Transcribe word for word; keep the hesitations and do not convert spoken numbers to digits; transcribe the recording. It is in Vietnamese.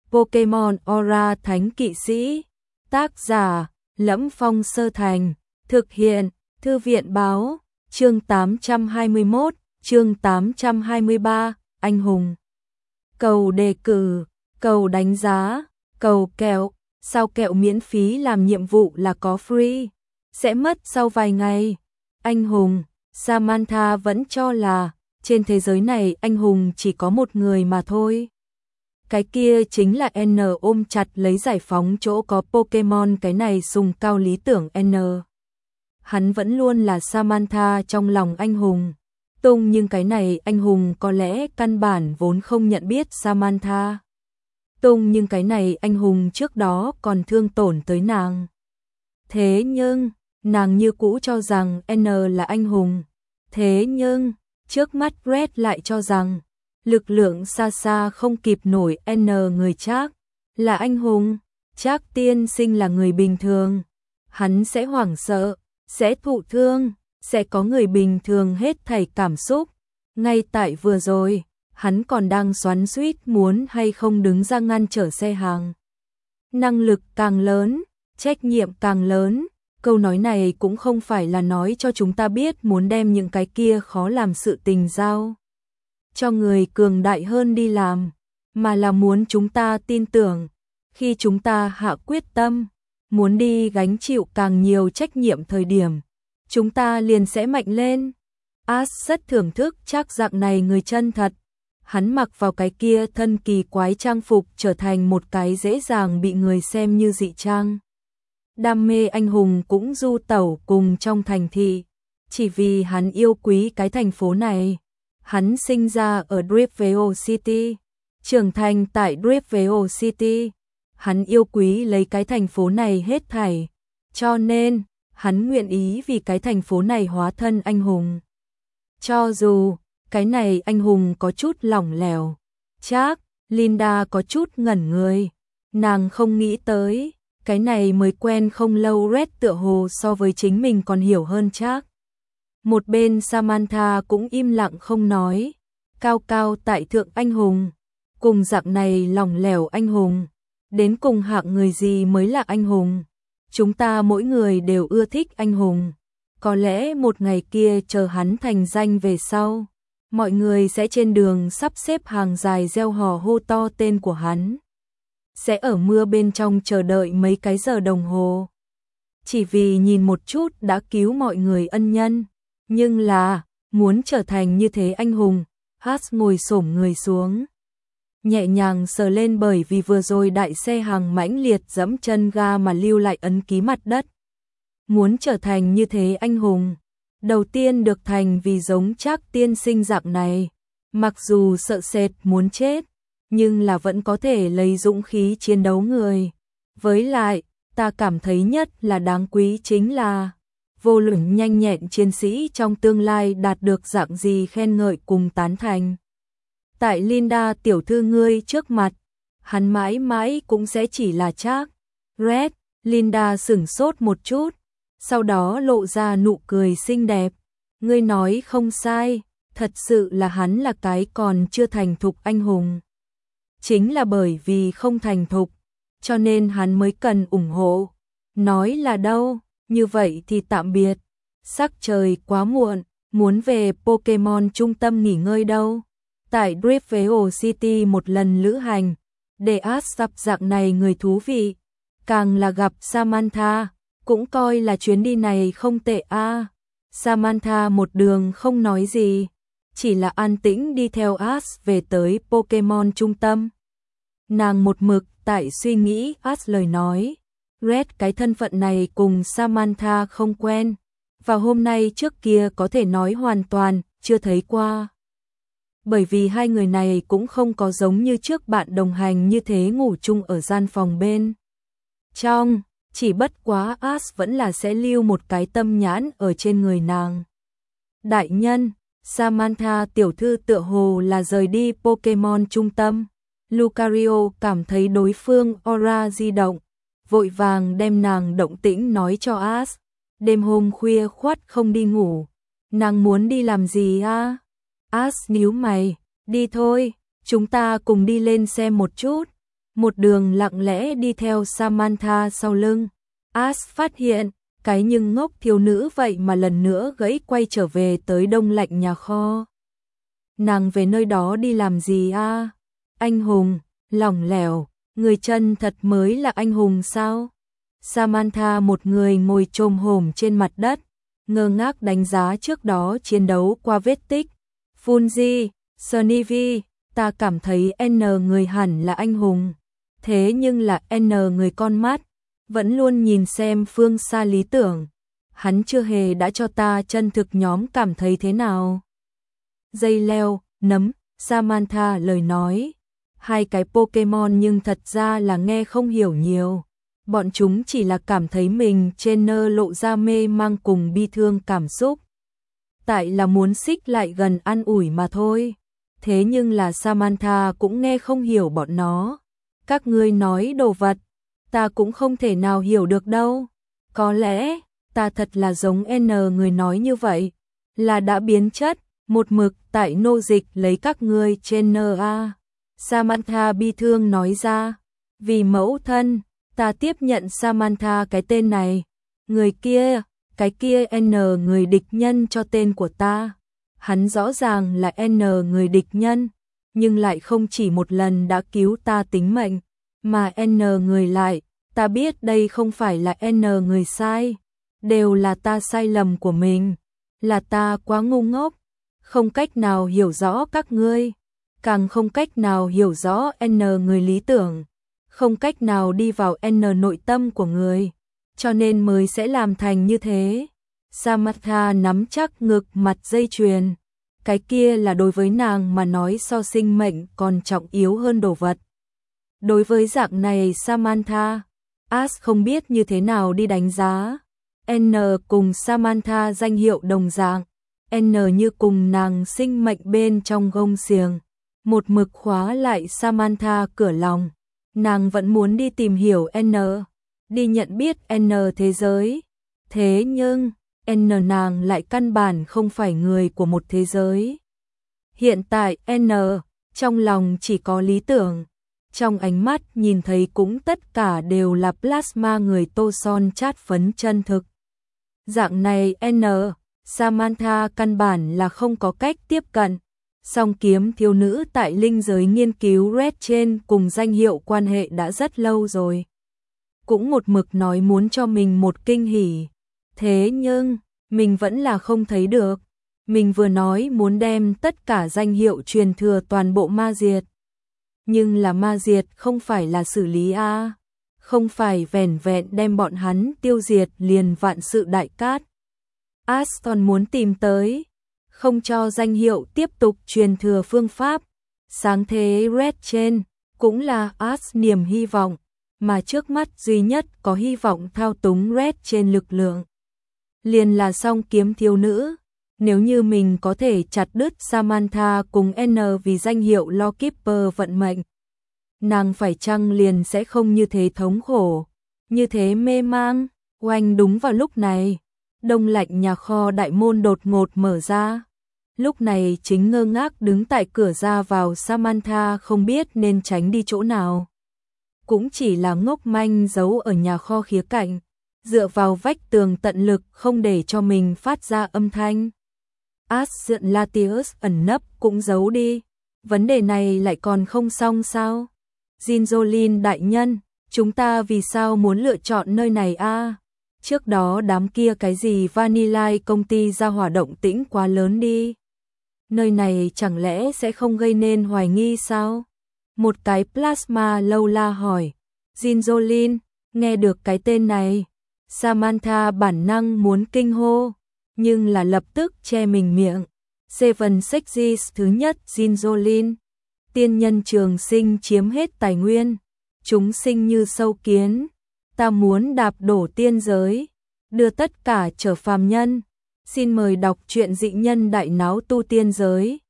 Pokemon Aura Thánh Kỵ Sĩ. Tác giả: Lẫm Phong Sơ Thành. Thực hiện: Thư viện báo. Chương tám trăm hai mươi mốt, chương tám trăm hai mươi ba, anh hùng. Cầu đề cử, cầu đánh giá, cầu kẹo. Sao kẹo miễn phí làm nhiệm vụ là có free, sẽ mất sau vài ngày. Anh hùng. Samantha vẫn cho là trên thế giới này anh hùng chỉ có một người mà thôi. Cái kia chính là N, ôm chặt lấy giải phóng chỗ có Pokemon, cái này sùng cao lý tưởng N. Hắn vẫn luôn là Samantha trong lòng anh hùng. Tung nhưng cái này anh hùng có lẽ căn bản vốn không nhận biết Samantha. Tung nhưng cái này anh hùng trước đó còn thương tổn tới nàng. Thế nhưng, nàng như cũ cho rằng N là anh hùng. Thế nhưng, trước mắt Red lại cho rằng lực lượng xa xa không kịp nổi N người Trác là anh hùng. Trác tiên sinh là người bình thường, hắn sẽ hoảng sợ, sẽ thụ thương, sẽ có người bình thường hết thảy cảm xúc. Ngay tại vừa rồi, hắn còn đang xoắn xuýt muốn hay không đứng ra ngăn trở xe hàng. Năng lực càng lớn, trách nhiệm càng lớn. Câu nói này cũng không phải là nói cho chúng ta biết muốn đem những cái kia khó làm sự tình giao cho người cường đại hơn đi làm, mà là muốn chúng ta tin tưởng, khi chúng ta hạ quyết tâm, muốn đi gánh chịu càng nhiều trách nhiệm thời điểm, chúng ta liền sẽ mạnh lên. Ash rất thưởng thức Trác dạng này người chân thật. Hắn mặc vào cái kia thân kỳ quái trang phục trở thành một cái dễ dàng bị người xem như dị trang. Đam mê anh hùng cũng du tẩu cùng trong thành thị, chỉ vì hắn yêu quý cái thành phố này. Hắn sinh ra ở Driftveil City, trưởng thành tại Driftveil City. Hắn yêu quý lấy cái thành phố này hết thảy, cho nên hắn nguyện ý vì cái thành phố này hóa thân anh hùng. Cho dù cái này anh hùng có chút lỏng lẻo. Trác, Linda có chút ngẩn người. Nàng không nghĩ tới, cái này mới quen không lâu Red tựa hồ so với chính mình còn hiểu hơn Trác. Một bên Samantha cũng im lặng không nói. Cao cao tại thượng anh hùng, cùng dạng này lỏng lẻo anh hùng, đến cùng hạng người gì mới là anh hùng? Chúng ta mỗi người đều ưa thích anh hùng. Có lẽ một ngày kia chờ hắn thành danh về sau, mọi người sẽ trên đường sắp xếp hàng dài reo hò hô to tên của hắn. Sẽ ở mưa bên trong chờ đợi mấy cái giờ đồng hồ, chỉ vì nhìn một chút đã cứu mọi người ân nhân. Nhưng là, muốn trở thành như thế anh hùng, Ash ngồi xổm người xuống, nhẹ nhàng sờ lên bởi vì vừa rồi đại xe hàng mãnh liệt giẫm chân ga mà lưu lại ấn ký mặt đất. Muốn trở thành như thế anh hùng, đầu tiên được thành vì giống Trác tiên sinh dạng này, mặc dù sợ sệt muốn chết, nhưng là vẫn có thể lấy dũng khí chiến đấu người. Với lại, ta cảm thấy nhất là đáng quý chính là vô luận nhanh nhẹn chiến sĩ trong tương lai đạt được dạng gì khen ngợi cùng tán thành. Tại Linda tiểu thư ngươi trước mặt, hắn mãi mãi cũng sẽ chỉ là Trác. Red, Linda sửng sốt một chút, sau đó lộ ra nụ cười xinh đẹp. Ngươi nói không sai, thật sự là hắn là cái còn chưa thành thục anh hùng. Chính là bởi vì không thành thục, cho nên hắn mới cần ủng hộ. Nói là đâu, như vậy thì tạm biệt. Sắc trời quá muộn, muốn về Pokemon trung tâm nghỉ ngơi đâu. Tại Driftveil City một lần lữ hành, để Ash gặp dạng này người thú vị. Càng là gặp Samantha, cũng coi là chuyến đi này không tệ a. À. Samantha một đường không nói gì, chỉ là an tĩnh đi theo Ash về tới Pokemon trung tâm. Nàng một mực tại suy nghĩ Ash lời nói. Red cái thân phận này cùng Samantha không quen, và hôm nay trước kia có thể nói hoàn toàn chưa thấy qua. Bởi vì hai người này cũng không có giống như trước bạn đồng hành như thế ngủ chung ở gian phòng bên trong, chỉ bất quá Ash vẫn là sẽ lưu một cái tâm nhãn ở trên người nàng. Đại nhân, Samantha tiểu thư tựa hồ là rời đi Pokemon trung tâm. Lucario cảm thấy đối phương aura di động, vội vàng đem nàng động tĩnh nói cho Ash. Đêm hôm khuya khoắt không đi ngủ, nàng muốn đi làm gì a? Ash nhíu mày, đi thôi, chúng ta cùng đi lên xem một chút. một đường lặng lẽ đi theo Samantha sau lưng. Ash phát hiện, cái nhưng ngốc thiếu nữ vậy mà lần nữa gãy quay trở về tới đông lạnh nhà kho. Nàng về nơi đó đi làm gì a? À? Anh hùng, lỏng lẻo, người chân thật mới là anh hùng sao? Samantha một người ngồi chồm hổm trên mặt đất, ngơ ngác đánh giá trước đó chiến đấu qua vết tích. Fungi, Sunnivi, ta cảm thấy N người hẳn là anh hùng. Thế nhưng là N người con mắt, vẫn luôn nhìn xem phương xa lý tưởng. Hắn chưa hề đã cho ta chân thực nhóm cảm thấy thế nào. Dây leo, nấm, Samantha lời nói. Hai cái Pokemon nhưng thật ra là nghe không hiểu nhiều. Bọn chúng chỉ là cảm thấy mình trên nơ lộ ra mê mang cùng bi thương cảm xúc. Tại là muốn xích lại gần an ủi mà thôi. Thế nhưng là Samantha cũng nghe không hiểu bọn nó. Các ngươi nói đồ vật, ta cũng không thể nào hiểu được đâu. Có lẽ, ta thật là giống N người nói như vậy, là đã biến chất, một mực tại nô dịch lấy các ngươi trên en a. Samantha bi thương nói ra, vì mẫu thân, ta tiếp nhận Samantha cái tên này. Người kia, cái kia N người địch nhân cho tên của ta. Hắn rõ ràng là N người địch nhân, nhưng lại không chỉ một lần đã cứu ta tính mệnh, mà N người lại, ta biết đây không phải là N người sai, đều là ta sai lầm của mình, là ta quá ngu ngốc, không cách nào hiểu rõ các ngươi, càng không cách nào hiểu rõ N người lý tưởng, không cách nào đi vào N nội tâm của người, cho nên mới sẽ làm thành như thế. Samantha nắm chắc ngực mặt dây chuyền, cái kia là đối với nàng mà nói so sinh mệnh còn trọng yếu hơn đồ vật. Đối với dạng này Samantha, Ash không biết như thế nào đi đánh giá. N cùng Samantha danh hiệu đồng dạng, N như cùng nàng sinh mệnh bên trong gông xiềng, một mực khóa lại Samantha cửa lòng. Nàng vẫn muốn đi tìm hiểu N, đi nhận biết N thế giới. Thế nhưng, N nàng lại căn bản không phải người của một thế giới. Hiện tại N, trong lòng chỉ có lý tưởng. Trong ánh mắt nhìn thấy cũng tất cả đều là plasma người tô son chát phấn chân thực. Dạng này N, Samantha căn bản là không có cách tiếp cận. Song kiếm thiếu nữ tại linh giới nghiên cứu Red trên cùng danh hiệu quan hệ đã rất lâu rồi. Cũng một mực nói muốn cho mình một kinh hỉ. Thế nhưng, mình vẫn là không thấy được. Mình vừa nói muốn đem tất cả danh hiệu truyền thừa toàn bộ ma diệt. Nhưng là ma diệt không phải là xử lý a, không phải vẻn vẹn đem bọn hắn tiêu diệt liền vạn sự đại cát. Aston muốn tìm tới, không cho danh hiệu tiếp tục truyền thừa phương pháp, sáng thế Red trên, cũng là As niềm hy vọng, mà trước mắt duy nhất có hy vọng thao túng Red trên lực lượng. Liền là song kiếm thiếu nữ, nếu như mình có thể chặt đứt Samantha cùng N vì danh hiệu Lawkeeper vận mệnh, nàng phải chăng liền sẽ không như thế thống khổ, như thế mê mang. Oanh, đúng vào lúc này, đông lạnh nhà kho đại môn đột ngột mở ra. Lúc này chính ngơ ngác đứng tại cửa ra vào Samantha không biết nên tránh đi chỗ nào. Cũng chỉ là ngốc manh giấu ở nhà kho khía cạnh, dựa vào vách tường tận lực không để cho mình phát ra âm thanh. Ascian Latius ẩn nấp cũng giấu đi. Vấn đề này lại còn không xong sao? Ginzolin đại nhân, chúng ta vì sao muốn lựa chọn nơi này a? À? Trước đó đám kia cái gì Vanilla công ty ra hỏa động tĩnh quá lớn đi. Nơi này chẳng lẽ sẽ không gây nên hoài nghi sao? Một cái plasma lâu la hỏi. Ginzolin, nghe được cái tên này, Samantha bản năng muốn kinh hô, nhưng là lập tức che mình miệng. Seven Sexes thứ nhất Ginzolin. Tiên nhân trường sinh chiếm hết tài nguyên, chúng sinh như sâu kiến, ta muốn đạp đổ tiên giới, đưa tất cả trở phàm nhân. Xin mời đọc truyện dị nhân đại náo tu tiên giới.